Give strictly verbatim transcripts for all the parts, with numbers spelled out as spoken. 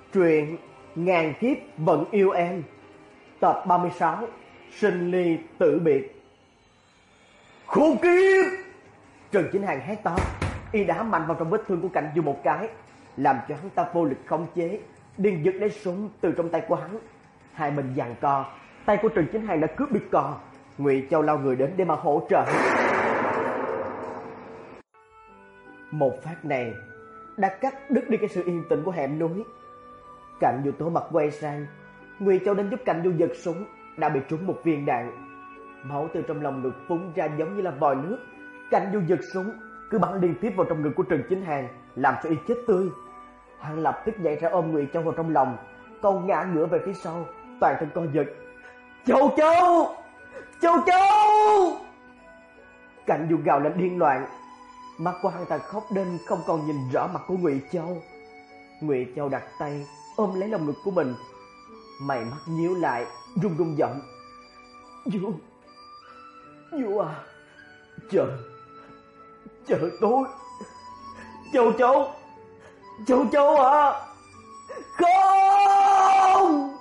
Truyện Ngàn Kiếp Vẫn Yêu Em, tập ba mươi sáu, Sinh Ly Tử Biệt. Khốn kiếp! Trần Chính Hàng hét to, y đá mạnh vào trong vết thương của Cảnh Du một cái, làm cho hắn ta vô lực khống chế, liền giật lấy súng từ trong tay của hắn. Hai bên giằng co, tay của Trần Chính Hàng đã cướp được cò. Ngụy Châu lao người đến để mà hỗ trợ. Một phát này đã cắt đứt đi cái sự yên tĩnh của hẻm núi. Cảnh Du tố mặt quay sang, Ngụy Châu đến giúp Cảnh Du giật súng, đã bị trúng một viên đạn. Máu từ trong lòng ngực phun ra giống như là vòi nước. Cảnh Du giật súng cứ bắn liên tiếp vào trong ngực của Trần Chính Hàng, làm cho y chết tươi. Hắn lập tức nhảy ra ôm Ngụy Châu vào trong lòng, còn ngã ngửa về phía sau, toàn thân co giật. Châu Châu! Châu Châu! Cảnh Du gào lên điên loạn. Mắt của hắn ta khóc đến không còn nhìn rõ mặt của Ngụy Châu. Ngụy Châu đặt tay ôm lấy lồng ngực của mình, mày mắt nhíu lại, run run giọng. Du, Du à, chờ, chờ tôi. Châu Châu, Châu Châu à, không.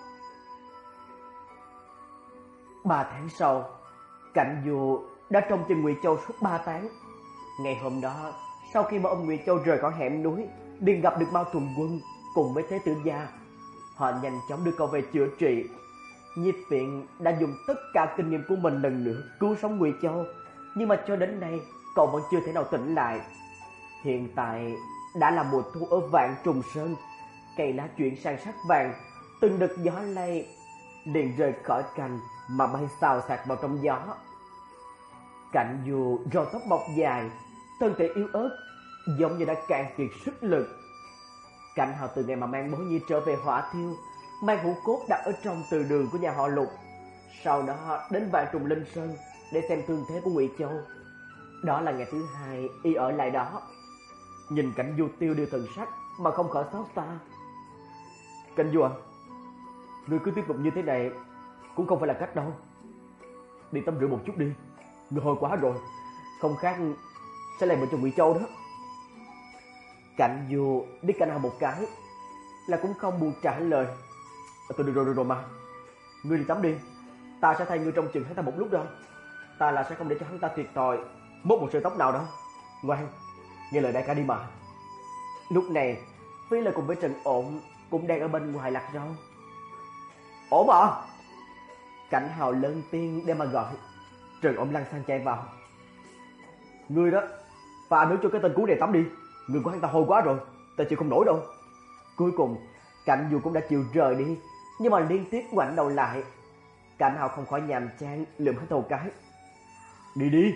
Ba tháng sau, Cảnh Du đã trông chân Ngụy Châu suốt ba tháng. Ngày hôm đó, sau khi mà ông Ngụy Châu rời khỏi hẻm núi, liền gặp được Mao Trùng Quân cùng với Thế Tử Gia. Họ nhanh chóng đưa cậu về chữa trị. Nhiếp viện đã dùng tất cả kinh nghiệm của mình lần nữa cứu sống Ngụy Châu, nhưng mà cho đến nay cậu vẫn chưa thể nào tỉnh lại. Hiện tại đã là mùa thu ở Vạn Trùng Sơn, cây lá chuyển sang sắc vàng, từng đợt gió lay liền rời khỏi cành mà bay xào xạc vào trong gió. Cảnh Du râu tóc mọc dài, thân thể yếu ớt, giống như đã cạn kiệt sức lực. Cảnh Hào từ ngày mà mang Bố Nhi trở về Hỏa Thiêu, mang hũ cốt đặt ở trong từ đường của nhà họ Lục, sau đó đến Vạn Trùng Linh Sơn để xem thương thế của Ngụy Châu. Đó là ngày thứ hai y ở lại đó. Nhìn Cảnh Du tiêu điều thần sắc mà không khỏi xót xa. Cảnh Du à, ngươi cứ tiếp tục như thế này cũng không phải là cách đâu. Đi tắm rửa một chút đi, ngươi hôi quá rồi, không khác sẽ làm bệnh cho Ngụy Châu đó. Cảnh Du đi Cảnh Hào một cái là cũng không buồn trả lời. Tôi được rồi, rồi rồi mà, ngươi đi tắm đi, ta sẽ thay ngươi trong chừng hắn ta một lúc đâu. Ta là sẽ không để cho hắn ta thiệt thòi mốt một sợi tóc nào đâu. Ngoan, nghe lời đại ca đi mà. Lúc này Phi Lợi cùng với Trần Ổn cũng đang ở bên ngoài lặt rau. Ổn à? Cảnh Hào lớn tiếng để mà gọi. Trần Ổn lăn sang chạy vào. Ngươi đó, pha nước cho cái tên cú này tắm đi, người của hắn ta hôi quá rồi, ta chịu không nổi đâu. Cuối cùng Cảnh Du cũng đã chịu rời đi, nhưng mà liên tiếp ngoảnh đầu lại. Cảnh Hào không khỏi nhàm chán lườm hắn đầu cái. Đi đi.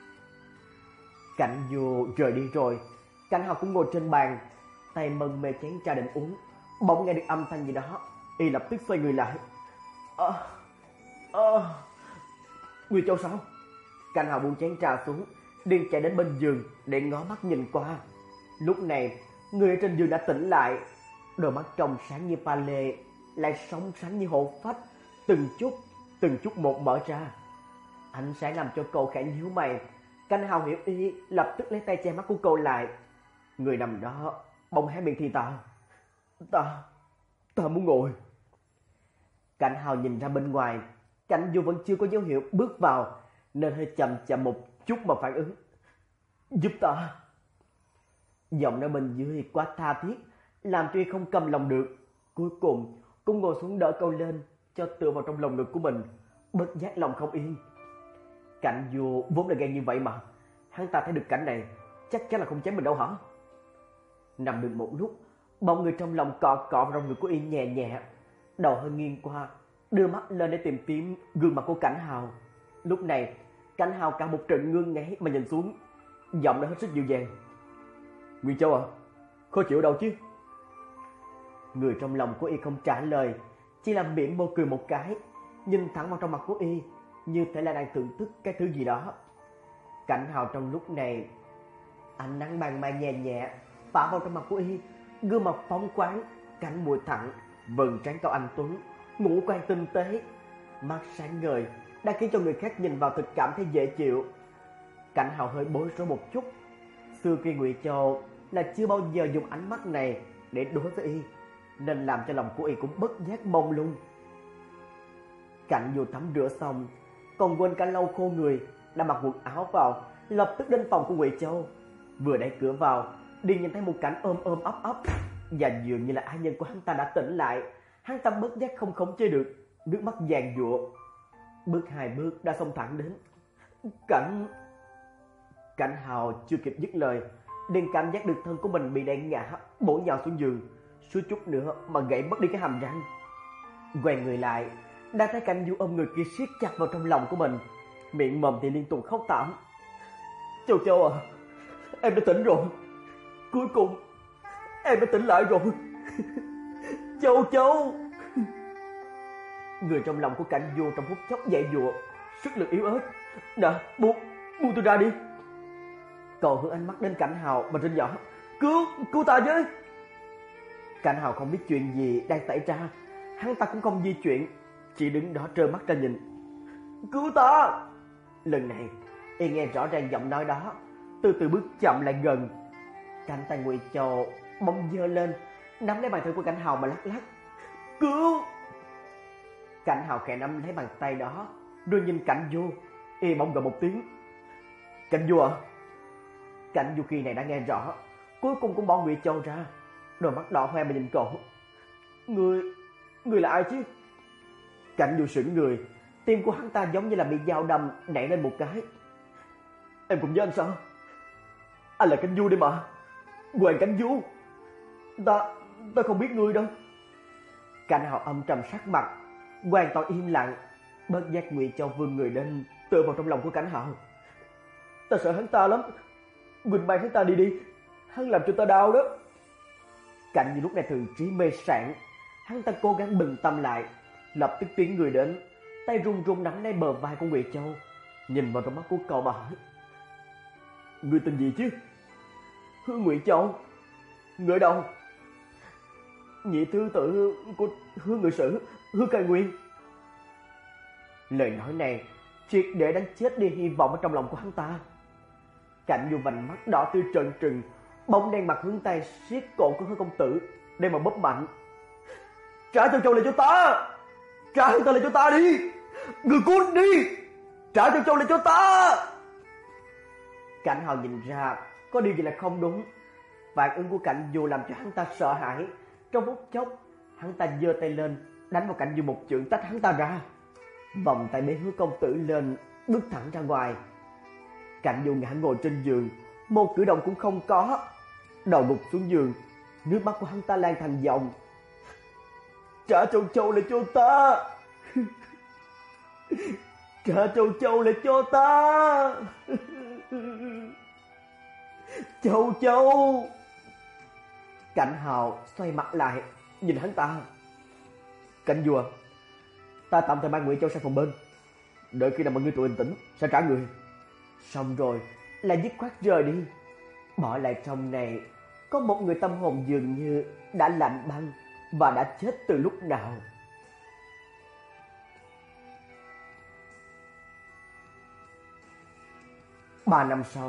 Cảnh Du rời đi rồi, Cảnh Hào cũng ngồi trên bàn, tay mân mê chén trà định uống. Bỗng nghe được âm thanh gì đó, y lập tức xoay người lại. Ơ, à, ơ, à. Ngụy Châu sao? Cảnh Hào buông chén trà xuống, liền chạy đến bên giường để ngó mắt nhìn qua. Lúc này người ở trên giường đã tỉnh lại, đôi mắt trong sáng như pha lê, lại sóng sánh như hổ phách, từng chút từng chút một mở ra. Ánh sáng làm cho cậu khẽ nhíu mày. Cảnh Hào hiểu ý, lập tức lấy tay che mắt của cậu lại. Người nằm đó bỗng hé miệng thì ta ta ta muốn ngồi. Cảnh Hào nhìn ra bên ngoài, Cảnh Du vẫn chưa có dấu hiệu bước vào, nên hơi chậm chậm một chút mà phản ứng. Giúp ta. Giọng nói bên dưới quá tha thiết, làm cho y không cầm lòng được. Cuối cùng cũng ngồi xuống đỡ cậu lên, cho tựa vào trong lòng ngực của mình, bất giác lòng không yên. Cảnh Du vốn là ghen như vậy mà, hắn ta thấy được cảnh này chắc chắn là không chém mình đâu hả? Nằm được một lúc, bỗng người trong lòng cọ cọ vào trong ngực của y nhẹ nhẹ, đầu hơi nghiêng qua, đưa mắt lên để tìm kiếm gương mặt của Cảnh Hào. Lúc này Cảnh Hào cả một trận ngưng ngáy mà nhìn xuống, giọng đã hết sức dịu dàng. Ngụy Châu à, khó chịu đâu chứ? Người trong lòng của y không trả lời, chỉ là miệng môi cười một cái, nhìn thẳng vào trong mặt của y, như thể là đang thưởng thức cái thứ gì đó. Cảnh Hào trong lúc này, ánh nắng ban mai nhẹ nhẹ phả vào trong mặt của y, gương mặt phóng khoáng, cánh môi thẳng, vầng trán cao anh tuấn, ngũ quan tinh tế, mắt sáng ngời, đã khiến cho người khác nhìn vào thực cảm thấy dễ chịu. Cảnh Hào hơi bối rối một chút. Xưa khi Ngụy Châu là chưa bao giờ dùng ánh mắt này để đối với y, nên làm cho lòng của y cũng bất giác mông lung. Cạnh vô tắm rửa xong, còn quên cả lau khô người, đã mặc quần áo vào, lập tức đến phòng của Ngụy Châu. Vừa đẩy cửa vào, liền nhìn thấy một cảnh ôm ôm ấp ấp, và dường như là ái nhân của hắn ta đã tỉnh lại. Hắn ta bất giác không khống chế được, nước mắt giàn giụa. Bước hai bước đã xông thẳng đến. Cảnh Cảnh Hào chưa kịp dứt lời, liền cảm giác được thân của mình bị đẩy ngã, bổ nhào xuống giường, suýt chút nữa mà gãy mất đi cái hàm răng. Quay người lại, đã thấy Cảnh Du ôm người kia siết chặt vào trong lòng của mình, miệng mồm thì liên tục khóc thảm. Châu Châu à, em đã tỉnh rồi. Cuối cùng em đã tỉnh lại rồi. Châu Châu. Người trong lòng của Cảnh Du trong phút chốc dãy dụa, sức lực yếu ớt. Nè, buông, buông tôi ra đi. Cậu hướng ánh mắt đến Cảnh Hào mà rên nhỏ. Cứu, cứu ta với. Cảnh Hào không biết chuyện gì đang xảy ra, hắn ta cũng không di chuyển, chỉ đứng đó trơ mắt ra nhìn. Cứu ta. Lần này y nghe rõ ràng giọng nói đó, từ từ bước chậm lại gần. Cánh tay Ngụy Châu bỗng giơ lên, nắm lấy bàn tay của Cảnh Hào mà lắc lắc. Cứu. Cảnh Hào khẽ nắm lấy bàn tay đó, rồi nhìn Cảnh Du, y bỗng gọi một tiếng. Cảnh Du à. Cảnh Du khi này đã nghe rõ, cuối cùng cũng bỏ Ngụy Châu ra, đôi mắt đỏ hoe mà nhìn cậu. Người, người là ai chứ? Cảnh Du sững người, tim của hắn ta giống như là bị dao đâm nảy lên một cái. Em cũng với anh sao? Anh là Cảnh Du đi mà. Hoàng Cảnh Du. Ta, ta không biết ngươi đâu. Cảnh Hào âm trầm sắc mặt, hoàn toàn im lặng. Bất giác Ngụy Châu vươn người lên, tựa vào trong lòng của Cảnh Hào. Ta sợ hắn ta lắm. Quỳnh mang hắn ta đi đi, hắn làm cho ta đau đó. Cảnh như lúc này thường trí mê sảng, hắn ta cố gắng bừng tâm lại, lập tức tiến người đến, tay run run nắm lấy bờ vai của Ngụy Châu, nhìn vào trong mắt của cậu mà hỏi. Ngươi tên gì chứ? Hứa Ngụy Châu. Người ở đâu? Nhị thứ tử của Hứa Ngự Sử, Hứa Cai Nguyên. Lời nói này triệt để đánh chết đi hy vọng ở trong lòng của hắn ta. Cảnh vô vành mắt đỏ tươi trợn trừng, bóng đen mặt hướng tay siết cổ của Hứa công tử để mà bóp mạnh. Trả Châu Châu lại cho ta. Trả hắn ta lại cho ta đi. Người cút đi. Trả Châu Châu lại cho ta. Cảnh Hào nhìn ra có điều gì là không đúng. Phản ứng của Cảnh Du làm cho hắn ta sợ hãi. Trong phút chốc, hắn ta giơ tay lên đánh vào Cảnh Du một chưởng tách hắn ta ra. Vòng tay bế Hứa công tử lên, bước thẳng ra ngoài. Cảnh Du ngã ngồi trên giường, một cử động cũng không có, đầu gục xuống giường, nước mắt của hắn ta lan thành dòng. Trả Châu Châu lại cho ta. Trả Châu Châu lại cho ta. Châu Châu. Cảnh Hào xoay mặt lại, nhìn hắn ta. Cảnh Du à, ta tạm thời mang Ngụy Châu sang phòng bên, đợi khi nào mọi người tụi bình tĩnh sẽ trả người. Xong rồi là dứt khoát rời đi, bỏ lại trong này có một người tâm hồn dường như đã lạnh băng và đã chết từ lúc nào. Ba năm sau.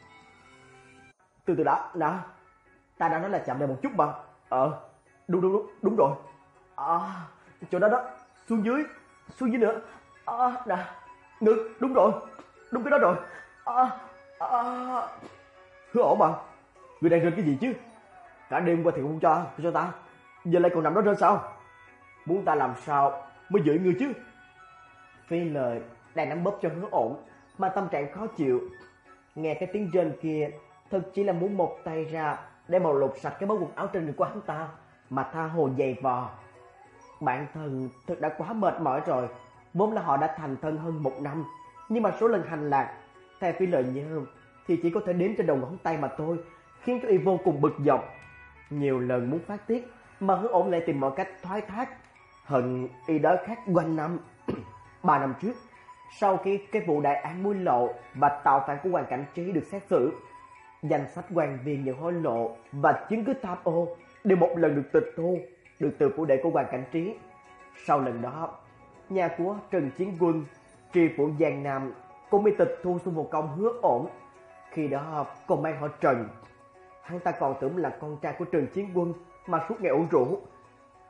Từ từ đã, đã. Ta đã nói là chậm lại một chút mà. Ờ, đúng đúng đúng, đúng rồi. À, chỗ đó đó, xuống dưới, xuống dưới nữa. À, nè, ngực, đúng rồi, đúng cái đó rồi. À, à. Hứa ổn mà, người đang rên cái gì chứ? Cả đêm qua thì không cho, cho ta, giờ lại còn nằm đó rên sao? Muốn ta làm sao mới giữ người chứ? Phi lời đang nắm bóp cho Hứa ổn mà tâm trạng khó chịu. Nghe cái tiếng rên kia, thật chỉ là muốn một tay ra để mà lột sạch cái mớ quần áo trên người của hắn ta mà tha hồ giày vò. Bản thân thực đã quá mệt mỏi rồi, vốn là họ đã thành thân hơn một năm, nhưng mà số lần hành lạc theo Phi lời nhớ thì chỉ có thể đếm trên đầu ngón tay mà thôi, khiến cho y vô cùng bực dọc. Nhiều lần muốn phát tiết mà Hứa ổn lại tìm mọi cách thoái thác, hận y đói khát quanh năm. Ba năm trước, sau khi cái vụ đại án muối lộ và tạo phản của Hoàng Cảnh Trí được xét xử, danh sách quan viên nhận hối lộ và chứng cứ tham ô đều một lần được tịch thu, được từ phủ đệ của Hoàng Cảnh Trí. Sau lần đó, nhà của Trần Chiến Quân, tri phủ Giang Nam cũng bị tịch thu xuống một công Hứa ổn. Khi đó còn mang họ Trần. Hắn ta còn tưởng là con trai của Trần Chiến Quân mà suốt ngày uống rượu,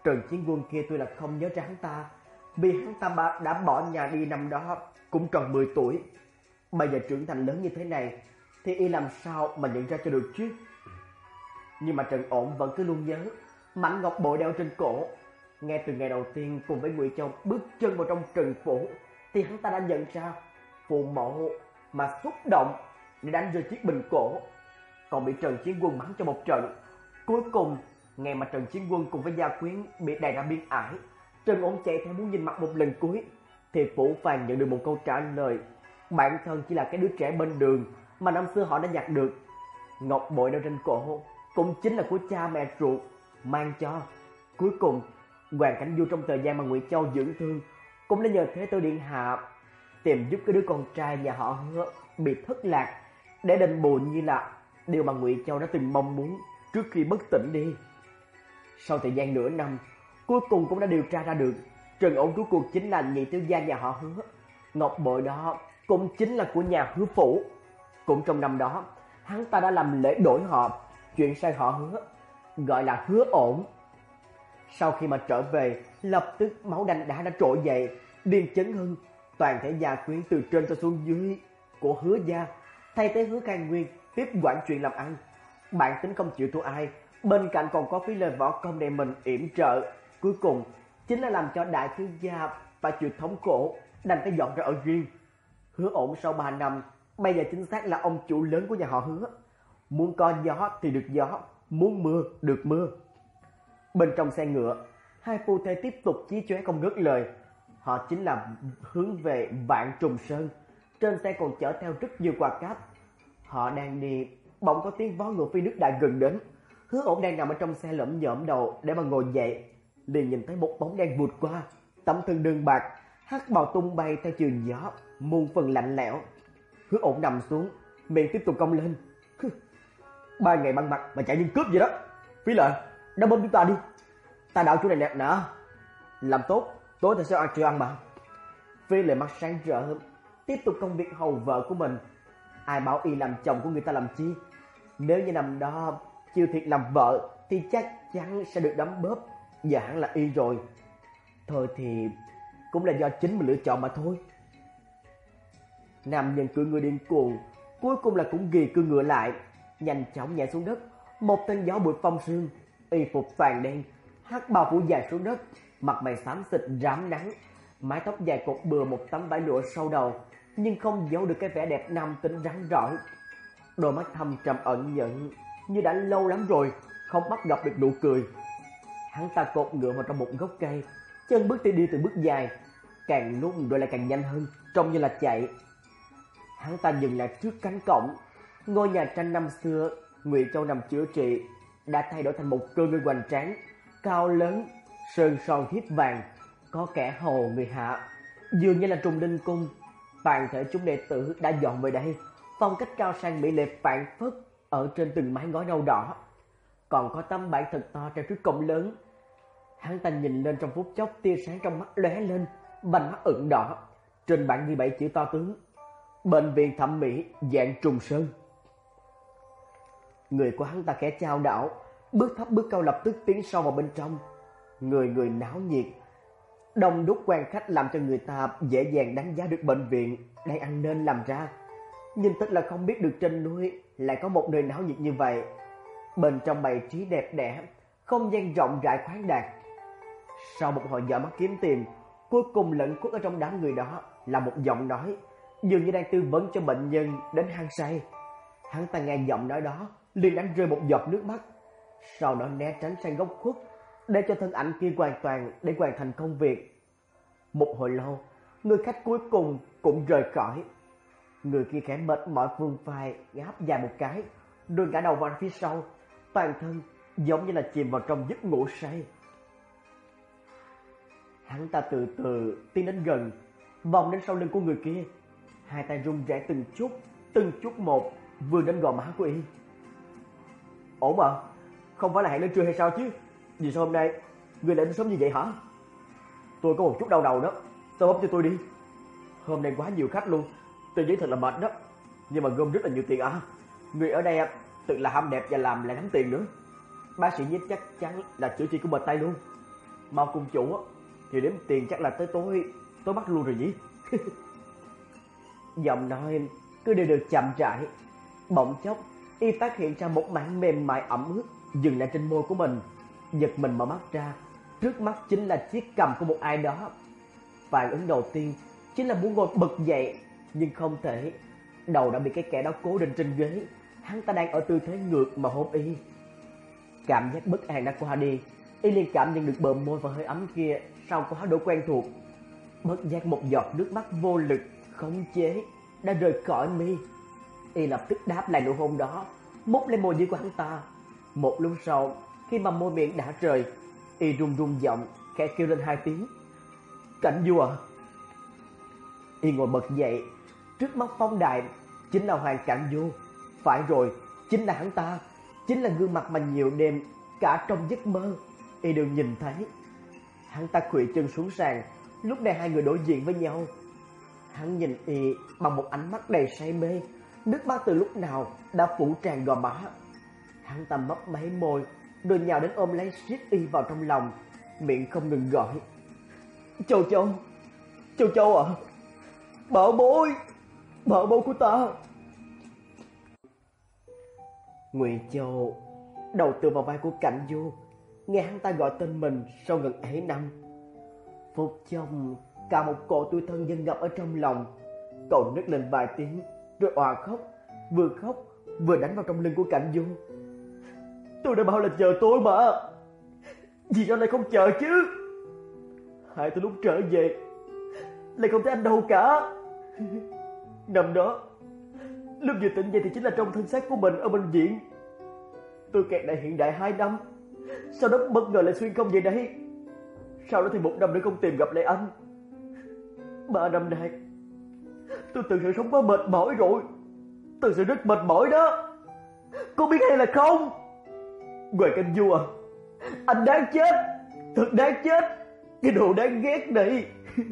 Trần Chiến Quân kia tuy là không nhớ ra hắn ta, vì hắn ta đã bỏ nhà đi năm đó cũng tròn mười tuổi. Bây giờ trưởng thành lớn như thế này thì y làm sao mà nhận ra cho được chứ? Nhưng mà Trần Ổn vẫn cứ luôn nhớ mảnh ngọc bội đeo trên cổ. Ngay từ ngày đầu tiên cùng với Ngụy Châu bước chân vào trong Trần phủ thì hắn ta đã nhận ra phụ mẫu mà xúc động để đánh rơi chiếc bình cổ, còn bị Trần Chiến Quân bắn cho một trận. Cuối cùng, ngày mà Trần Chiến Quân cùng với gia quyến bị đày ra biên ải, Trần Ổn chạy theo muốn nhìn mặt một lần cuối, thì Phủ Phàn nhận được một câu trả lời: bản thân chỉ là cái đứa trẻ bên đường mà năm xưa họ đã nhặt được. Ngọc bội đeo trên cổ cũng chính là của cha mẹ ruột mang cho. Cuối cùng, Hoàng Cảnh Du trong thời gian mà Ngụy Châu dưỡng thương cũng đã nhờ Thế Tử điện hạ tìm giúp cái đứa con trai nhà họ Hứa bị thất lạc để đền bù như là điều mà Ngụy Châu đã từng mong muốn trước khi bất tỉnh đi. Sau thời gian nửa năm, cuối cùng cũng đã điều tra ra được Trần Ổn rốt cuộc chính là nhị thiếu gia nhà họ Hứa. Ngọc bội đó cũng chính là của nhà Hứa phủ. Cũng trong năm đó, hắn ta đã làm lễ đổi họ, chuyển sang họ Hứa, gọi là Hứa Ổn. Sau khi mà trở về, lập tức máu đanh đá đã trỗi dậy, điên chấn hưng, toàn thể gia quyến từ trên cho xuống dưới của Hứa gia, thay thế Hứa Khai Nguyên tiếp quản chuyện làm ăn. Bản tính không chịu thua ai, bên cạnh còn có phí lời võ công để mình yểm trợ, cuối cùng chính là làm cho đại thiếu gia phải chịu thống khổ, đành phải dọn ra ở riêng. Hứa Ổn sau ba năm, bây giờ chính xác là ông chủ lớn của nhà họ Hứa. Muốn có gió thì được gió, muốn mưa được mưa. Bên trong xe ngựa, hai phu thê tiếp tục chí chóe không ngớt lời. Họ chính là hướng về Vạn Trùng Sơn. Trên xe còn chở theo rất nhiều quà cáp. Họ đang đi, bỗng có tiếng vó ngựa phi nước đại gần đến. Hứa Ổn đang nằm ở trong xe lởm nhởm đầu để mà ngồi dậy, liền nhìn thấy một bóng đen vụt qua, tấm thân đơn bạc, hắc bào tung bay theo trường gió, muôn phần lạnh lẽo. Hứa Ổn nằm xuống, miệng tiếp tục cong lên. Ba ngày băng mặt mà chạy như cướp vậy đó. Phí Lợi, đá bom chúng ta đi. Ta đạo chỗ này nè nè. Làm tốt, tối ta sẽ ăn chưa ăn mà. Phí Lợi mắt sáng rỡ, tiếp tục công việc hầu vợ của mình. Ai bảo y làm chồng của người ta làm chi? Nếu như năm đó chiêu thiệt làm vợ thì chắc chắn sẽ được đấm bóp. Giờ hẳn là y rồi. Thôi thì cũng là do chính mình lựa chọn mà thôi. Nam nhân cưỡi ngựa điên cuồng, cuối cùng là cũng ghi cương ngựa lại, nhanh chóng nhảy xuống đất. Một tên gió bụi phong sương, y phục toàn đen, hắc bào phủ dài xuống đất, mặt mày xám xịt rám nắng, mái tóc dài cột bừa một tấm vải lụa sau đầu, nhưng không giấu được cái vẻ đẹp nam tính rắn rỏi. Đôi mắt thâm trầm ẩn nhẫn, như đã lâu lắm rồi không bắt gặp được nụ cười. Hắn ta cột ngựa vào trong một gốc cây, chân bước đi đi từ bước dài, càng lúc rồi lại càng nhanh hơn, trông như là chạy. Hắn ta dừng lại trước cánh cổng. Ngôi nhà tranh năm xưa Ngụy Châu nằm chữa trị đã thay đổi thành một cơ ngơi hoành tráng, cao lớn, sơn son thiếp vàng, có kẻ hầu người hạ, dường như là Trùng Đinh cung. Toàn thể chúng đệ tử đã dọn về đây, phong cách cao sang mỹ lệ phảng phất ở trên từng mái ngói nâu đỏ, còn có tấm bảng thật to treo trước cổng lớn. Hắn ta nhìn lên trong phút chốc, tia sáng trong mắt lóe lên, vành mắt ửng đỏ. Trên bảng ghi bảy chữ to tướng: Bệnh viện thẩm mỹ Vạn Trùng Sơn. Người của hắn ta khẽ chao đảo, bước thấp bước cao lập tức tiến sâu vào bên trong. Người người náo nhiệt, đông đúc quan khách làm cho người ta dễ dàng đánh giá được bệnh viện đang ăn nên làm ra. Nhưng thật là không biết được trên núi lại có một nơi náo nhiệt như vậy. Bên trong bày trí đẹp đẽ, không gian rộng rãi khoáng đạt. Sau một hồi dõi mắt kiếm tìm, cuối cùng lẫn khuất ở trong đám người đó là một giọng nói, dường như đang tư vấn cho bệnh nhân đến hang say. Hắn ta nghe giọng nói đó, liền đánh rơi một giọt nước mắt, sau đó né tránh sang góc khuất, để cho thân ảnh kia hoàn toàn để hoàn thành công việc. Một hồi lâu, người khách cuối cùng cũng rời khỏi. Người kia khẽ mệt mỏi vươn vai, ngáp dài một cái, rồi ngã đầu vào phía sau, toàn thân giống như là chìm vào trong giấc ngủ say. Hắn ta từ từ tiến đến gần, vòng đến sau lưng của người kia, hai tay run rẩy từng chút, từng chút một vươn đến gò má của y. Ổn mà, không phải là hẹn đến trưa hay sao chứ? Vì sao hôm nay người lại đến sớm như vậy hả? Tôi có một chút đau đầu đó, sao bóp cho tôi đi? Hôm nay quá nhiều khách luôn, tôi giấy thật là mệt đó, nhưng mà gom rất là nhiều tiền à. Người ở đây tự là ham đẹp và làm lại thắng tiền nữa. Bác sĩ nhất chắc chắn là chữa trị của bờ tay luôn. Mao cung chủ thì đếm tiền chắc là tới tối tối bắt luôn rồi nhỉ. Giọng nói cứ đều đều chậm rãi, bỗng chốc y phát hiện ra một mảng mềm mại ẩm ướt dừng lại trên môi của mình. Giật mình mở mắt ra, trước mắt chính là chiếc cằm của một ai đó. Phản ứng đầu tiên chính là muốn ngồi bật dậy, nhưng không thể. Đầu đã bị cái kẻ đó cố định trên ghế, hắn ta đang ở tư thế ngược mà hôn y. Cảm giác bất an đã qua đi, y liền cảm nhận được bờ môi và hơi ấm kia sau quá độ quen thuộc. Bất giác một giọt nước mắt vô lực khống chế đã rơi khỏi mi. Y lập tức đáp lại nụ hôn đó, mút lên môi dưới của hắn ta. Một lúc sau, khi mà môi miệng đã rời, y run run giọng khẽ kêu lên hai tiếng, Cảnh Du à. Y ngồi bật dậy, trước mắt phóng đại chính là Hoàng Cảnh Du. Phải rồi, chính là hắn ta, chính là gương mặt mà nhiều đêm cả trong giấc mơ y đều nhìn thấy. Hắn ta khuỵu chân xuống sàn, lúc này hai người đối diện với nhau. Hắn nhìn y bằng một ánh mắt đầy say mê, nước mắt từ lúc nào đã phủ tràn gò má. Hắn ta mấp máy môi, rồi nhào đến ôm lấy siết y vào trong lòng, miệng không ngừng gọi, Châu Châu, Châu Châu à, bảo bối, bảo bối của ta. Ngụy Châu đầu tựa vào vai của Cảnh Du, nghe hắn ta gọi tên mình sau gần ấy năm. Phút chốc cả một cỗ tuổi thân dâng ngập ở trong lòng. Cậu nức lên vài tiếng rồi òa khóc, vừa khóc vừa đánh vào trong lưng của Cảnh Du. Tôi đã bảo là chờ tôi mà, vì sao lại không chờ chứ? Hai tôi lúc trở về lại không thấy anh đâu cả. Năm đó lúc vừa tỉnh dậy thì chính là trong thân xác của mình ở bệnh viện. Tôi kẹt lại hiện đại hai năm, sau đó bất ngờ lại xuyên không về đây. Sau đó thì một năm nữa không tìm gặp lại anh. Ba năm nay tôi thực sự sống quá mệt mỏi rồi, thực sự rất mệt mỏi đó, có biết hay là không? Hoàng Cảnh Du à, anh đáng chết, thật đáng chết, cái đồ đáng ghét này.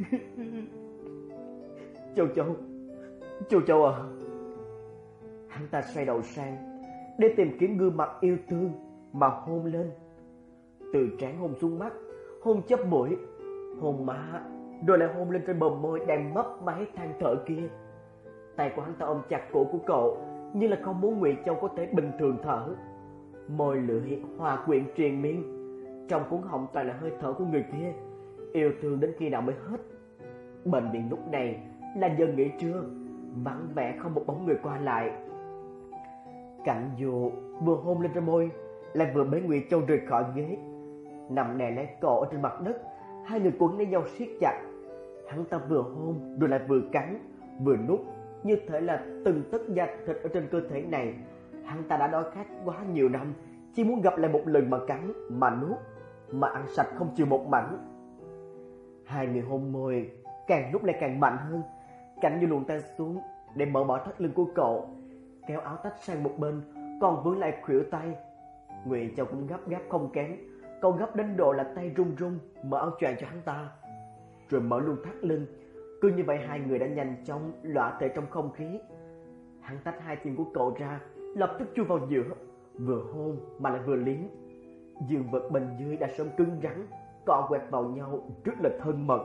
Châu Châu, Châu Châu à. Hắn ta xoay đầu sang để tìm kiếm gương mặt yêu thương mà hôn lên. Từ trán hôn xuống mắt, hôn chóp mũi, hôn má, rồi lại hôn lên trên bờ môi đang mấp máy than thở kia. Tay của hắn ta ôm chặt cổ của cậu, như là không muốn Ngụy Châu có thể bình thường thở. Môi lưỡi hòa quyện triền miên, trong cuốn họng toàn là hơi thở của người kia, yêu thương đến khi nào mới hết. Bệnh viện lúc này là giờ nghỉ trưa, vắng vẻ không một bóng người qua lại. Cảnh Du vừa hôn lên trên môi, lại vừa bế Ngụy Châu rời khỏi ghế, nằm đè lấy cổ ở trên mặt đất. Hai người quấn lấy nhau siết chặt. Hắn ta vừa hôn rồi lại vừa cắn, vừa nuốt, như thể là từng tấc da thịt ở trên cơ thể này. Hắn ta đã đói khát quá nhiều năm, chỉ muốn gặp lại một lần mà cắn, mà nuốt, mà ăn sạch không chừa một mảnh. Hai người hôn môi càng lúc lại càng mạnh hơn. Cảnh như luồn tay xuống để mở bỏ thắt lưng của cậu, kéo áo tách sang một bên, còn vướng lại khuỷu tay. Ngụy Châu cũng gấp gáp không kém, cậu gấp đến độ là tay run run mở áo choàng cho hắn ta, rồi mở luôn thắt lưng. Cứ như vậy hai người đã nhanh chóng lõa thể trong không khí. Hắn tách hai chân của cậu ra, lập tức chui vào giữa, vừa hôn mà lại vừa liếm. Dương vật bên dưới đã sớm cứng rắn, cọ quẹt vào nhau rất là thân mật.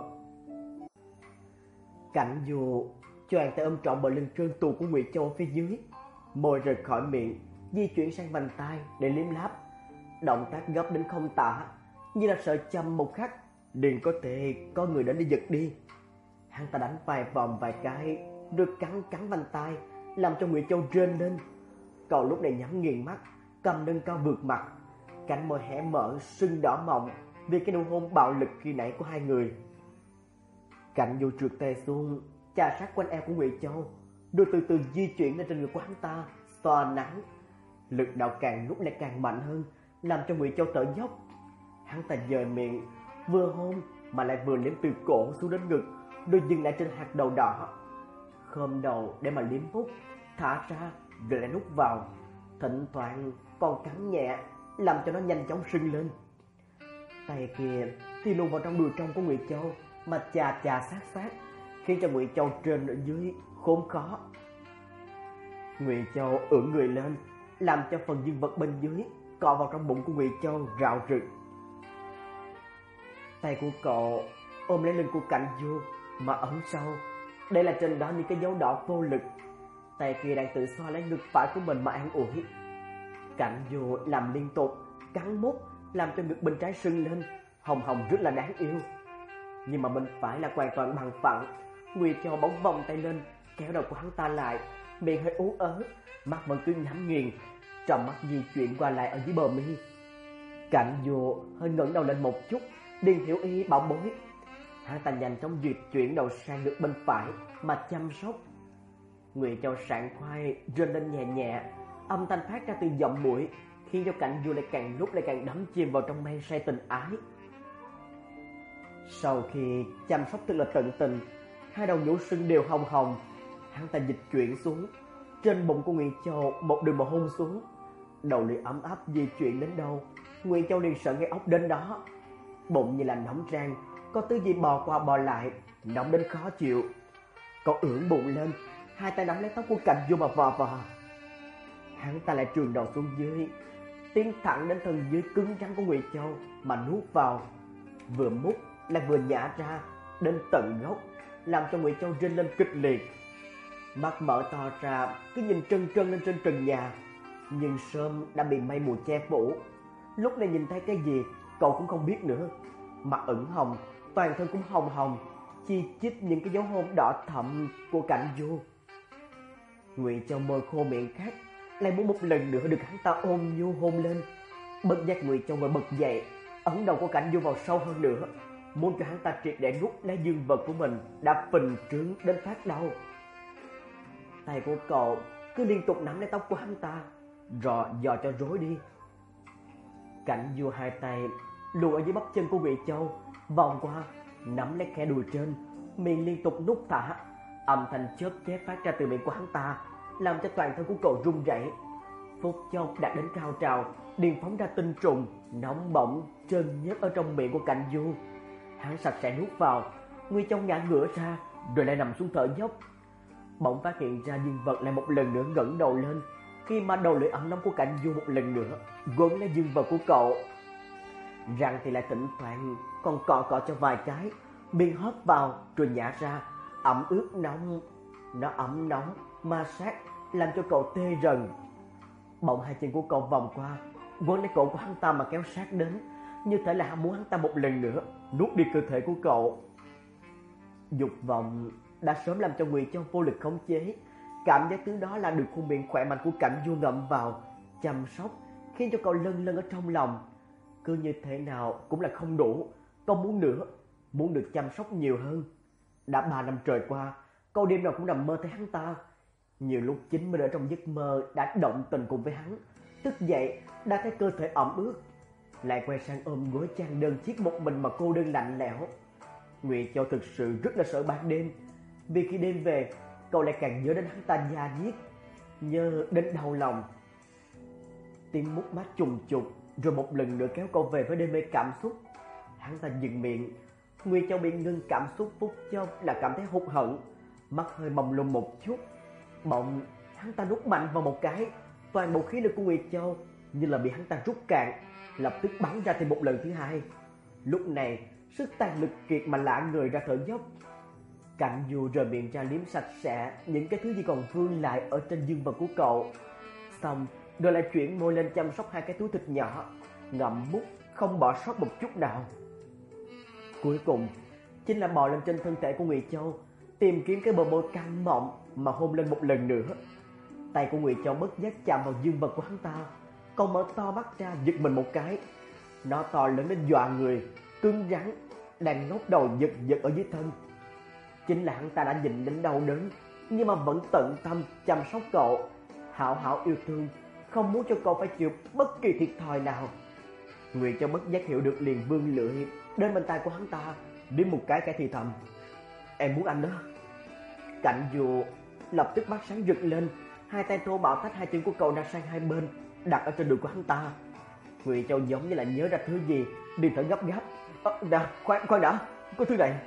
Cảnh Du choàng tay ôm trọn bờ lưng trơn tù của Ngụy Châu phía dưới, môi rời khỏi miệng, di chuyển sang vành tai để liếm láp. Động tác gấp đến không tả, như là sợ chăm một khắc liền có thể có người đến để giật đi. Hắn ta đánh vài vòng vài cái, rồi cắn cắn vành tai, làm cho Ngụy Châu rên lên. Cậu lúc này nhắm nghiền mắt, cầm nâng cao vượt mặt, cánh môi hé mở sưng đỏ mọng vì cái nụ hôn bạo lực khi nãy của hai người. Cảnh Du trượt tay xuống, chà sát quanh eo của Ngụy Châu, rồi từ từ di chuyển lên trên người của hắn ta, xoa nắng. Lực đạo càng lúc lại càng mạnh hơn, làm cho Ngụy Châu thở dốc. Hắn ta dời miệng, vừa hôn mà lại vừa liếm từ cổ xuống đến ngực, rồi dừng lại trên hạt đầu đỏ. Khom đầu để mà liếm phúc, thả ra rồi lại nút vào, thỉnh thoảng còn cắn nhẹ, làm cho nó nhanh chóng sưng lên. Tay kia thì luồn vào trong đùi trong của Ngụy Châu mà chà chà sát sát, khiến cho Ngụy Châu trên ở dưới khốn khó. Ngụy Châu ưỡn người lên, làm cho phần dương vật bên dưới cọ vào trong bụng của Ngụy Châu rạo rực. Tay của cậu ôm lấy lưng của Cảnh Du mà ấn sâu. Đây là trên đó những cái dấu đỏ vô lực. Tay kia đang tự xoa lấy ngực phải của mình mà an ủi. Cảnh Du làm liên tục, cắn mút, làm cho ngực bên trái sưng lên, hồng hồng rất là đáng yêu. Nhưng mà bên phải là hoàn toàn bằng phẳng. Nguyệt Châu bỗng vòng tay lên, kéo đầu của hắn ta lại, miệng hơi ú ớ, mắt vẫn cứ nhắm nghiền, trong mắt di chuyển qua lại ở dưới bờ mi. Cảnh Du hơi ngẩng đầu lên một chút, Điền Hiểu Y bảo bối. Hắn ta nhanh chóng di chuyển đầu sang ngực bên phải mà chăm sóc. Nguyệt Châu sảng khoái rên lên nhẹ nhẹ, âm thanh phát ra từ giọng mũi, khiến cho Cảnh Du lại càng lúc lại càng đắm chìm vào trong men say tình ái. Sau khi chăm sóc thật là tận tình, hai đầu nhũ sưng đều hồng hồng, hắn ta dịch chuyển xuống, trên bụng của Nguyệt Châu một đường mà hôn xuống. Đầu lưỡi ấm áp di chuyển đến đâu, Nguyệt Châu liền sợ ngay ốc đến đó. Bụng như là nóng rang, có thứ gì bò qua bò lại, nóng đến khó chịu. Cậu ưỡn bụng lên, hai tay nắm lấy tóc của Cảnh Du mà vò vò. Hắn ta lại trườn đầu xuống dưới, tiến thẳng đến thân dưới cứng rắn của Nguyệt Châu mà nuốt vào, vừa mút lại vừa nhả ra đến tận gốc, làm cho Nguyệt Châu rên lên kịch liệt. Mắt mở to ra cứ nhìn trân trân lên trên trần nhà, nhưng sớm đã bị mây mù che phủ. Lúc này nhìn thấy cái gì cậu cũng không biết nữa. Mặt ửng hồng, toàn thân cũng hồng hồng, chi chít những cái dấu hôn đỏ thẫm của Cảnh Du. Nguyệt Châu môi khô miệng khát, lại muốn một lần nữa được hắn ta ôm nhu hôn lên. Bất giác Nguyệt Châu ngồi bật dậy, ấn đầu của Cảnh Du vào sâu hơn nữa, muốn cho hắn ta triệt để nuốt lấy dương vật của mình đã phình trướng đến phát đau. Tay của cậu cứ liên tục nắm lấy tóc của hắn ta, rò dò cho rối đi. Cảnh Du hai tay luồn ở dưới bắp chân của Nguyệt Châu, vòng qua nắm lấy khe đùi trên, miệng liên tục nút thả, âm thanh chớp chép phát ra từ miệng của hắn ta, làm cho toàn thân của cậu run rẩy. Phút chốc đạt đến cao trào, điên phóng ra tinh trùng nóng bỏng trơn nhớt ở trong miệng của Cảnh Du. Hắn sạch sẽ nuốt vào, Nguyệt Châu ngã ngửa ra, rồi lại nằm xuống thở dốc. Bỗng phát hiện ra dương vật lại một lần nữa ngẩng đầu lên, khi mà đầu lưỡi ấm nóng của Cảnh Du một lần nữa quấn lấy dương vật của cậu. Răng thì lại thỉnh thoảng còn cọ cọ cho vài cái, miệng hóp vào rồi nhả ra, ẩm ướt nóng. Nó ấm nóng ma sát làm cho cậu tê rần. Bỗng hai chân của cậu vòng qua, quấn lấy cổ của hắn ta mà kéo sát đến, như thể là muốn hắn ta một lần nữa nuốt đi cơ thể của cậu. Dục vọng đã sớm làm cho Nguyệt Châu vô lực khống chế. Cảm giác thứ đó là được khuôn miệng khỏe mạnh của Cảnh Du ngậm vào, chăm sóc, khiến cho cậu lâng lâng ở trong lòng. Cứ như thế nào cũng là không đủ, cậu muốn nữa, muốn được chăm sóc nhiều hơn. Đã ba năm trời qua, cậu đêm nào cũng nằm mơ thấy hắn ta. Nhiều lúc chính mình ở trong giấc mơ đã động tình cùng với hắn, thức dậy đã thấy cơ thể ẩm ướt, lại quay sang ôm gối chăn đơn chiếc một mình mà cô đơn lạnh lẽo. Nguyệt Châu thực sự rất là sợ ban đêm, vì khi đêm về, cậu lại càng nhớ đến hắn ta da diết, nhớ đến đau lòng. Tiếng mút mát trùng trục, rồi một lần nữa kéo cậu về với đêm mê cảm xúc. Hắn ta dừng miệng, Nguyệt Châu bị ngưng cảm xúc phút chốc là cảm thấy hụt hẫng, mắt hơi mông lung một chút. Bỗng hắn ta rút mạnh vào một cái, toàn bộ khí lực của Nguyệt Châu như là bị hắn ta rút cạn, lập tức bắn ra thêm một lần thứ hai. Lúc này sức tàn lực kiệt mà lả người ra thở dốc. Cảnh Du rời miệng ra liếm sạch sẽ những cái thứ gì còn vương lại ở trên dương vật của cậu, xong rồi lại chuyển môi lên chăm sóc hai cái túi thịt nhỏ, ngậm mút không bỏ sót một chút nào. Cuối cùng chính là bò lên trên thân thể của Nguyệt Châu, tìm kiếm cái bờ môi căng mọng mà hôn lên một lần nữa. Tay của Nguyệt Châu bất giác chạm vào dương vật của hắn ta, cậu mở to mắt ra giật mình một cái. Nó to lớn đến dọa người, cứng rắn, đang ngóc đầu giật giật ở dưới thân. Chính là hắn ta đã nhìn đến đau đớn, nhưng mà vẫn tận tâm chăm sóc cậu, hảo hảo yêu thương, không muốn cho cậu phải chịu bất kỳ thiệt thòi nào. Nguyệt Châu bất giác hiểu được, liền vươn lưỡi đến bên tai của hắn ta, đến một cái cái thì thầm: "Em muốn anh đó." Cảnh Du lập tức mắt sáng rực lên, hai tay thô bạo tách hai chân của cậu ra sang hai bên, đặt ở trên đùi của hắn ta. Nguyệt Châu giống như là nhớ ra thứ gì, liền thở gấp gáp: "Ờ, đã, khoan, khoan đã, có thứ này."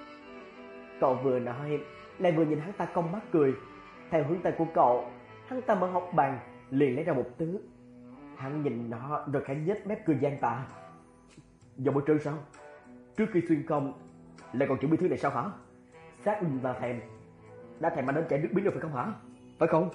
Cậu vừa nói, lại vừa nhìn hắn ta cong mắt cười. Theo hướng tay của cậu, hắn ta mở hộc bàn, liền lấy ra một thứ. Hắn nhìn nó rồi khẽ nhếch mép cười gian tà: "Dòng bôi trơn sao? trước khi xuyên không lại còn chuẩn bị thứ này sao hả? Xác định là thèm, đã thèm mà đến chảy nước miếng rồi phải không hả? Phải không?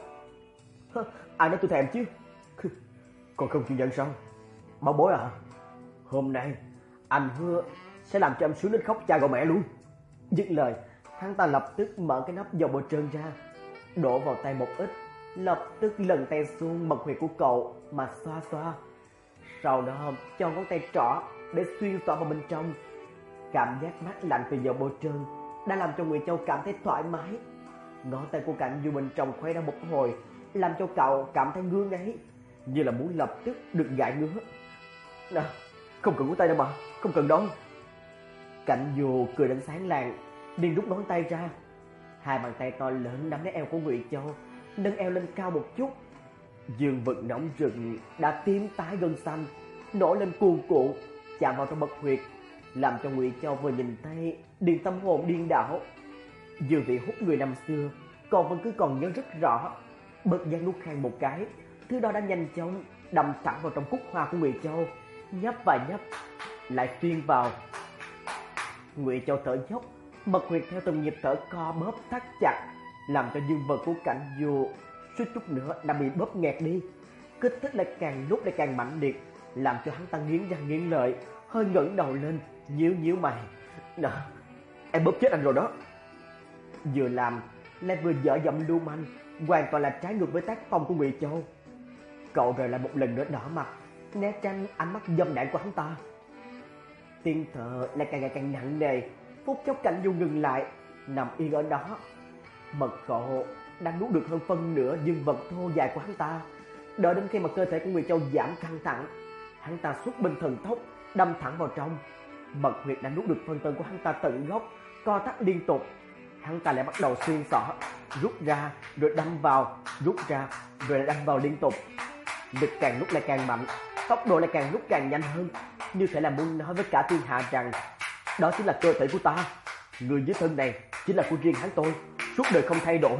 Ai nói tôi thèm chứ? Còn không chịu nhận sao? Bảo bối à, hôm nay anh hứa sẽ làm cho em sướng đến khóc cha gọi mẹ luôn. Dứt lời, hắn ta lập tức mở cái nắp dầu bôi trơn ra, đổ vào tay một ít, lập tức lần tay xuống mật huyệt của cậu mà xoa xoa. Sau đó cho ngón tay trỏ để xuyên tỏa vào bên trong. Cảm giác mát lạnh từ dầu bôi trơn đã làm cho Ngụy Châu cảm thấy thoải mái. Ngón tay của Cảnh Du bên trong khuấy ra một hồi, làm cho cậu cảm thấy ngứa ngáy, như là muốn lập tức được gãi ngứa. Nào, không cần của tay đâu mà, không cần đâu. Cảnh Du cười đến sáng lạng, liền rút ngón tay ra. Hai bàn tay to lớn nắm lấy eo của Ngụy Châu, nâng eo lên cao một chút. Dương vật nóng rực đã tím tái gân xanh, nổi lên cuồn cuộn, chạm vào trong mật huyệt, làm cho Ngụy Châu vừa nhìn thấy liền tâm hồn điên đảo. Dương vị hút người năm xưa còn vẫn cứ còn nhớ rất rõ. Bất giác nuốt khan một cái, thứ đó đã nhanh chóng đâm thẳng vào trong cúc hoa của Ngụy Châu, nhấp và nhấp, lại xuyên vào. Ngụy Châu thở dốc, mật huyệt theo từng nhịp thở co bóp thắt chặt, làm cho dương vật của Cảnh Du suýt chút nữa đã bị bóp nghẹt đi. Kích thích lại càng lúc lại càng mạnh liệt, làm cho hắn ta nghiến răng nghiến lợi, hơi ngẩng đầu lên, nhíu nhíu mày. Nè, em bóp chết anh rồi đó. Vừa làm lại vừa dở giọng lưu manh, hoàn toàn là trái ngược với tác phong của Ngụy Châu. Cậu rồi lại một lần nữa đỏ mặt, né tránh ánh mắt dâm đãng của hắn ta. Tiếng thở lại càng ngày càng nặng nề. Phút chốc Cảnh Du ngừng lại, nằm yên ở đó. Mật cậu đang nuốt được hơn phân nửa dương vật thô dài của hắn ta. Đợi đến khi mà cơ thể của Ngụy Châu giảm căng thẳng, hắn ta xuất binh thần tốc đâm thẳng vào trong. Mật huyệt đã nuốt được phân tân của hắn ta tận gốc, co thắt liên tục. Hắn ta lại bắt đầu xuyên xỏ, rút ra rồi đâm vào, rút ra rồi lại đâm vào liên tục. Lực càng lúc lại càng mạnh, tốc độ lại càng lúc càng nhanh hơn, như thể là muốn nói với cả thiên hạ rằng đó chính là cơ thể của ta, người dưới thân này chính là của riêng hắn tôi, suốt đời không thay đổi.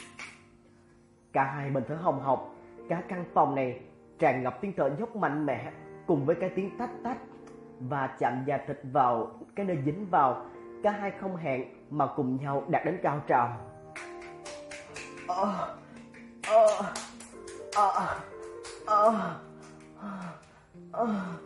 Cả hai bên thở hồng hộc, cả căn phòng này tràn ngập tiếng thở dốc mạnh mẽ cùng với cái tiếng tách tách và chạm da thịt vào cái nơi dính vào. Cả hai không hẹn mà cùng nhau đạt đến cao trào. Ờ, ờ, ờ, ờ, ờ.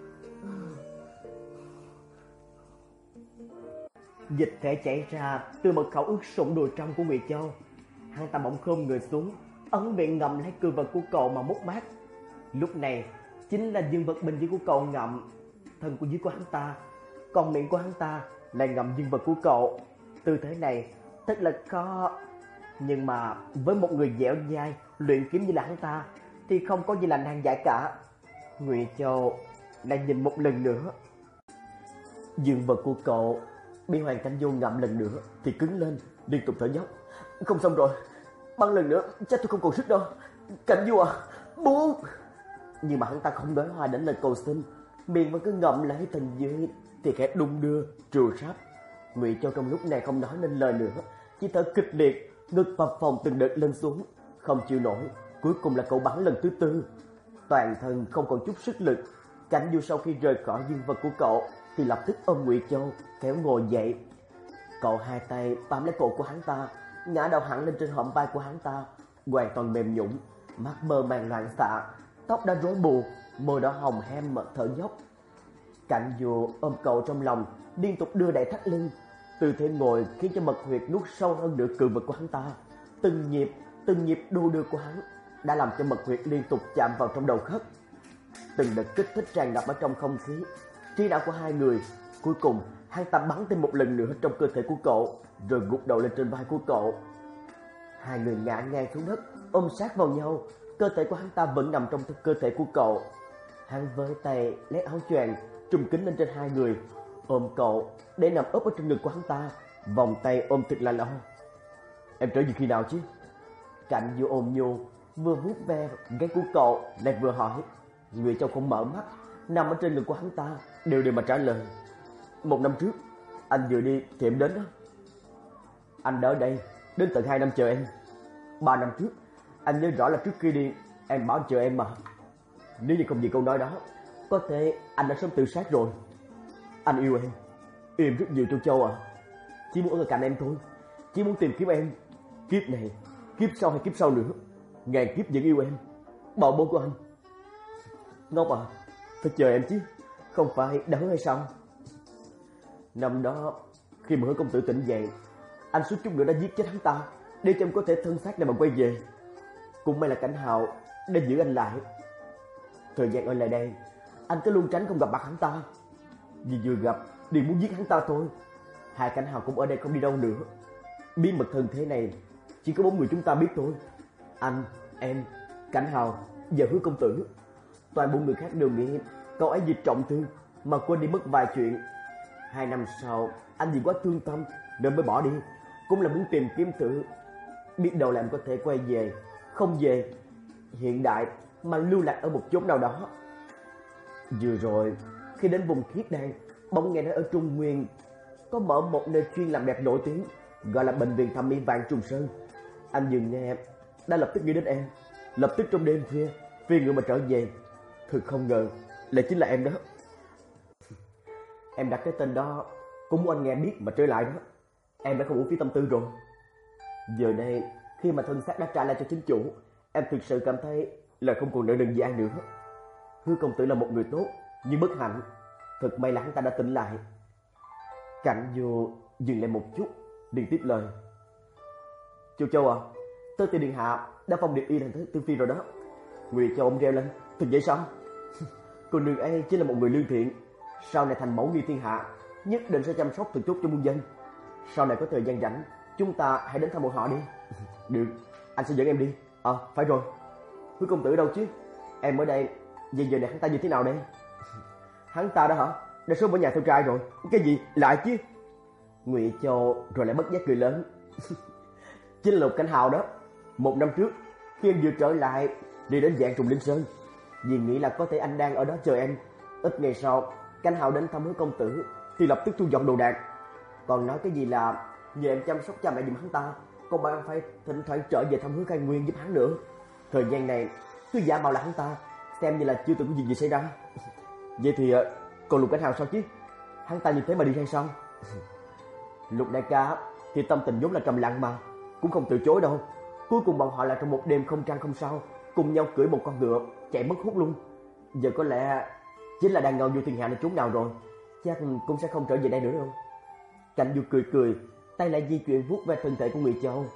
Dịch thể chảy ra từ mật khẩu ướt sũng đùi trong của Ngụy Châu. Hắn ta bỗng khom người xuống, ấn miệng ngậm lấy cư vật của cậu mà mút mát. Lúc này chính là dương vật bên dưới của cậu ngậm thân của dưới của hắn ta, còn miệng của hắn ta lại ngậm dương vật của cậu. Tư thế này thật là khó, nhưng mà với một người dẻo dai luyện kiếm như là hắn ta thì không có gì là nan giải cả. Ngụy Châu lại nhìn một lần nữa. Dương vật của cậu bị Hoàng Cảnh Du ngậm lần nữa thì cứng lên, liên tục thở dốc. Không xong rồi, băng lần nữa chắc tôi không còn sức đâu. Cảnh Du à, buông. Nhưng mà hắn ta không nói hoài đến lời cầu xin, miệng vẫn cứ ngậm lấy tầng dưới thì khẽ đung đưa trù sáp. Ngụy Châu trong lúc này không nói nên lời nữa, chỉ thở kịch liệt, ngực phập phồng từng đợt lên xuống, không chịu nổi. Cuối cùng là cậu bắn lần thứ tư, toàn thân không còn chút sức lực. Cảnh Du sau khi rời khỏi dương vật của cậu thì lập tức ôm Ngụy Châu kéo ngồi dậy. Cậu hai tay bám lấy cổ của hắn ta, ngã đầu hẳn lên trên hõm vai của hắn ta, hoàn toàn mềm nhũn, mắt mơ màng loạn xạ, tóc đã rối bù, môi đỏ hồng hem mà thở dốc. Cảnh Du ôm cậu trong lòng, liên tục đưa đẩy thắt lưng. Tư thế ngồi khiến cho mật huyệt nuốt sâu hơn nửa cự vật của hắn ta. Từng nhịp, từng nhịp đu đưa của hắn đã làm cho mật huyệt liên tục chạm vào trong đầu khớp. Từng đợt kích thích tràn ngập ở trong không khí, trí não của hai người. Cuối cùng, hắn ta bắn thêm một lần nữa trong cơ thể của cậu, rồi gục đầu lên trên vai của cậu. Hai người ngã ngang xuống đất, ôm sát vào nhau. Cơ thể của hắn ta vẫn nằm trong cơ thể của cậu. Hắn với tay lấy áo choàng trùm kín lên trên hai người, ôm cậu để nằm úp ở trên ngực của hắn ta, vòng tay ôm thật là lâu. Em trở về khi nào chứ? Cảnh vừa ôm nhu, vừa vuốt ve gáy của cậu, lại vừa hỏi. Ngụy Châu không mở mắt, nằm ở trên ngực của hắn ta, đều đều mà trả lời. Một năm trước, anh vừa đi thì em đến đó. Anh đã ở đây đến tận hai năm chờ em. Ba năm trước, anh nhớ rõ là trước khi đi, em bảo anh chờ em mà. Nếu như không vì câu nói đó, có thể anh đã sớm tự sát rồi. Anh yêu em, Em rất nhiều Châu Châu à. Chỉ muốn ở cạnh em thôi. Chỉ muốn tìm kiếm em. Kiếp này, kiếp sau hay kiếp sau nữa, ngàn kiếp vẫn yêu em. Bảo bối của anh. Ngốc à, phải chờ em chứ, không phải đỡ hay sao? Năm đó, khi mà Hứa công tử tỉnh dậy, anh suýt chút nữa đã giết chết hắn ta, để cho em có thể thân xác này mà quay về. Cũng may là Cảnh Hào đã giữ anh lại. Thời gian ở lại đây, anh cứ luôn tránh không gặp mặt hắn ta. Vì vừa gặp, liền muốn giết hắn ta thôi. Hai Cảnh Hào cũng ở đây không đi đâu nữa. Bí mật thân thế này chỉ có bốn người chúng ta biết thôi. Anh, em, Cảnh Hào và Hứa công tử. Toàn bộ người khác đều nghĩ cậu ấy vì trọng thương mà quên đi mất vài chuyện. Hai năm sau, anh vì quá thương tâm nên mới bỏ đi. Cũng là muốn tìm kiếm thử, biết đâu là em có thể quay về. Không về hiện đại mà lưu lạc ở một chốn nào đó. Vừa rồi khi đến vùng Khiết Đan, bỗng nghe nói ở Trung Nguyên có mở một nơi chuyên làm đẹp nổi tiếng, gọi là bệnh viện thẩm mỹ Vạn Trùng Sơn. Anh vừa nghe đã lập tức nghĩ đến em. Lập tức trong đêm khuya vì người mà trở về. Thực không ngờ lại chính là em đó. Em đặt cái tên đó cũng muốn anh nghe biết mà trở lại đó. Em đã không uổng phí tâm tư rồi. Giờ đây khi mà thân xác đã trả lại cho chính chủ, em thực sự cảm thấy là không còn nợ nần gì ai nữa. Hứa công tử là một người tốt nhưng bất hạnh. Thật may là hắn ta đã tỉnh lại. Cảnh Vô dừng lại một chút, liền tiếp lời. Châu Châu à, Tớ Tiên Điện Hạ đã phong điệp y thành Tư Phi rồi đó. Nguyệt cho ông reo lên, thật vậy sao? Cô nương ấy chính là một người lương thiện, sau này thành mẫu nghi thiên hạ, nhất định sẽ chăm sóc thật tốt cho muôn dân. Sau này có thời gian rảnh, chúng ta hãy đến thăm một họ đi. Được, anh sẽ dẫn em đi. Ờ, à, phải rồi. Hứa công tử đâu chứ? Em ở đây, vậy giờ này hắn ta như thế nào đây? Hắn ta đó hả? Đã sớm ở nhà theo trai rồi. Cái gì? Lại chứ? Ngụy Châu rồi lại bất giác cười lớn. Chính là Lục Cảnh Hào đó. Một năm trước, khi em vừa trở lại, đi đến Vạn Trùng Linh Sơn, vì nghĩ là có thể anh đang ở đó chờ em. Ít ngày sau, Cảnh Hào đến thăm Hứa công tử, thì lập tức thu dọn đồ đạc. Còn nói cái gì là nhờ em chăm sóc cha mẹ giùm hắn ta, còn bạn phải thỉnh thoảng trở về thăm Hứa Khai Nguyên giúp hắn nữa. Thời gian này cứ giả mạo là hắn ta, xem như là chưa từng có gì gì xảy ra. Vậy thì còn Lục Cảnh Hào sao chứ? Hắn ta như thế mà đi hay sao? Lục đại ca thì tâm tình vốn là trầm lặng mà, cũng không từ chối đâu. Cuối cùng bọn họ là trong một đêm không trăng không sao, cùng nhau cưỡi một con ngựa chạy mất hút luôn. Giờ có lẽ chính là đang ngao du thiên hạ nơi chốn nào rồi, chắc cũng sẽ không trở về đây nữa đâu. Cảnh Du cười cười, tay lại di chuyển vuốt ve thân thể của Ngụy Châu.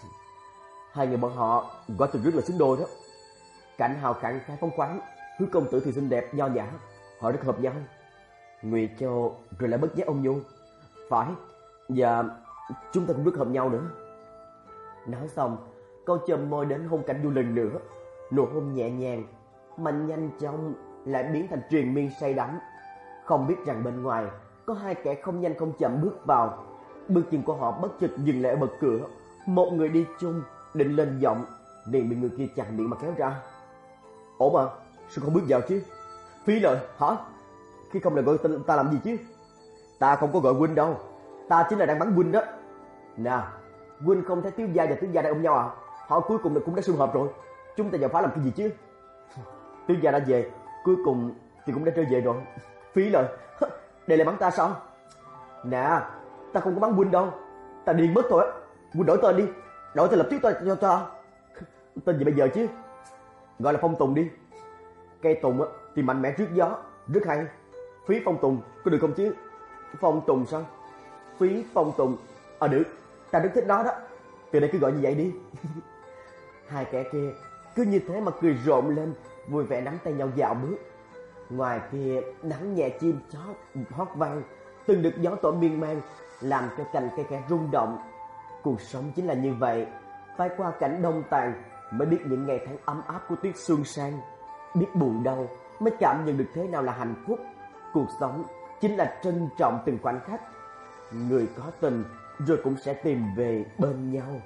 Hai người bọn họ quả thực rất là xứng đôi đó. Cảnh Hào khẳng khái phóng khoáng, Hứa công tử thì xinh đẹp nho nhã, họ rất hợp nhau. Ngụy Châu rồi lại bất giác ôn nhu. Phải, và chúng ta cũng rất hợp nhau nữa. Nói xong, câu chồm môi đến hôn Cảnh Du lần nữa. Nụ hôn nhẹ nhàng mà nhanh chóng lại biến thành triền miên say đắm. Không biết rằng bên ngoài có hai kẻ không nhanh không chậm bước vào. Bước chân của họ bất chợt dừng lại ở bậc cửa. Một người đi chung định lên giọng, liền bị người kia chặn miệng mà kéo ra. Ủa mà sao không bước vào chứ? Phí lời hả? Khi không là gọi ta, ta làm gì chứ? Ta không có gọi huynh đâu, ta chính là đang bắn huynh đó. Nào, huynh không thấy Tiếu gia và Tứ gia đang ôm nhau à? Họ cuối cùng cũng đã sum họp rồi, chúng ta giờ phải làm cái gì chứ? Tứ gia đã về, cuối cùng thì cũng đã trở về rồi. Phí lời, đây là bắn ta sao? Nè, ta không có bắn huynh đâu, ta điên mất thôi á. Huynh đổi tên đi, đổi tên lập tức cho ta. Tên gì bây giờ chứ? Gọi là Phong Tùng đi. Cây tùng á thì mạnh mẽ trước gió, rất hay. Phí Phong Tùng có được không chứ? Phong Tùng sao? Phí Phong Tùng. À được, ta rất thích nó đó. Từ đây cứ gọi như vậy đi. Hai kẻ kia cứ như thế mà cười rộn lên, vui vẻ nắm tay nhau dạo bước. Ngoài kia nắng nhẹ chim chót hót vang, từng đợt gió thổi miên man làm cho cành cây khẽ rung động. Cuộc sống chính là như vậy, phải qua cảnh đông tàn mới biết những ngày tháng ấm áp của tuyết xuân sang, biết buồn đau mới cảm nhận được thế nào là hạnh phúc. Cuộc sống chính là trân trọng từng khoảnh khắc. Người có tình rồi cũng sẽ tìm về bên nhau.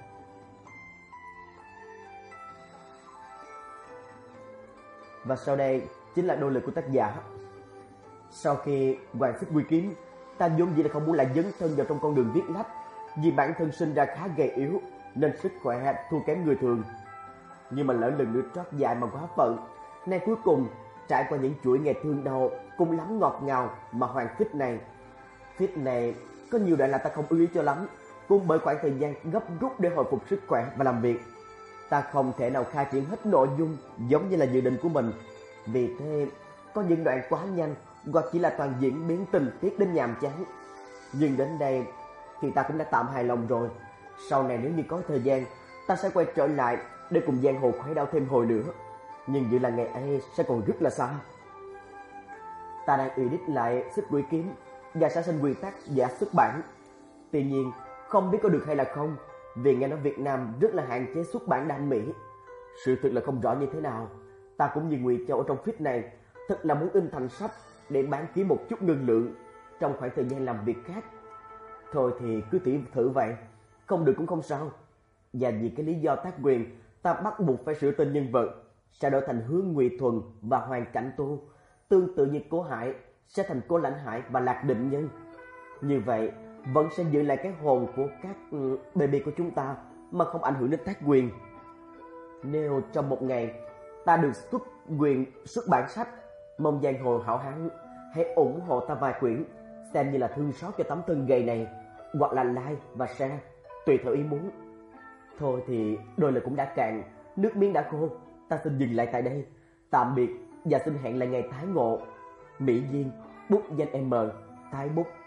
Và sau đây chính là đôi lời của tác giả. Sau khi Hoàng Xích Quy Kiếm, ta vốn dĩ là không muốn lại dấn thân vào trong con đường viết lách, vì bản thân sinh ra khá gầy yếu nên sức khỏe thua kém người thường. Nhưng mà lỡ lần nữa trót dại mà quá phận, nay cuối cùng trải qua những chuỗi ngày thương đau cùng lắm ngọt ngào mà Hoàng Xích này Viết này có nhiều đoạn là ta không ưng ý cho lắm, cũng bởi khoảng thời gian gấp rút để hồi phục sức khỏe và làm việc. Ta không thể nào khai triển hết nội dung giống như là dự định của mình. Vì thế, có những đoạn quá nhanh hoặc chỉ là toàn diễn biến tình tiết đến nhàm chán. Nhưng đến đây thì ta cũng đã tạm hài lòng rồi. Sau này nếu như có thời gian, ta sẽ quay trở lại để cùng giang hồ khoái đao thêm hồi nữa. Nhưng dự là ngày ấy sẽ còn rất là xa. Ta đang edit lại Xích Quỷ Kiếm và sẽ xin quy tác giả xuất bản. Tuy nhiên, không biết có được hay là không, vì nghe nói Việt Nam rất là hạn chế xuất bản đàn Mỹ. Sự thực là không rõ như thế nào. Ta cũng như Ngụy Châu ở trong feed này, thật là muốn in thành sách để bán kiếm một chút ngân lượng trong khoảng thời gian làm việc khác. Thôi thì cứ thử thử vậy, không được cũng không sao. Và vì cái lý do tác quyền, ta bắt buộc phải sửa tên nhân vật, sẽ đổi thành Hướng Ngụy Thuần và Hoàn Cảnh Tô, tương tự như Cố Hải sẽ thành Cố Lãnh Hải và Lạc Định Nhân. Như vậy vẫn sẽ giữ lại cái hồn của các uh, baby của chúng ta mà không ảnh hưởng đến tác quyền. Nếu trong một ngày ta được xuất quyền xuất bản sách, mong giang hồ hảo hán hãy ủng hộ ta vài quyển, xem như là thương xót cho tấm thân gầy này, hoặc là like và share tùy theo ý muốn. Thôi thì đôi lời cũng đã cạn, nước miếng đã khô, ta xin dừng lại tại đây. Tạm biệt và xin hẹn lại ngày tái ngộ. Mỹ Duyên, bút danh M, Thái Bút.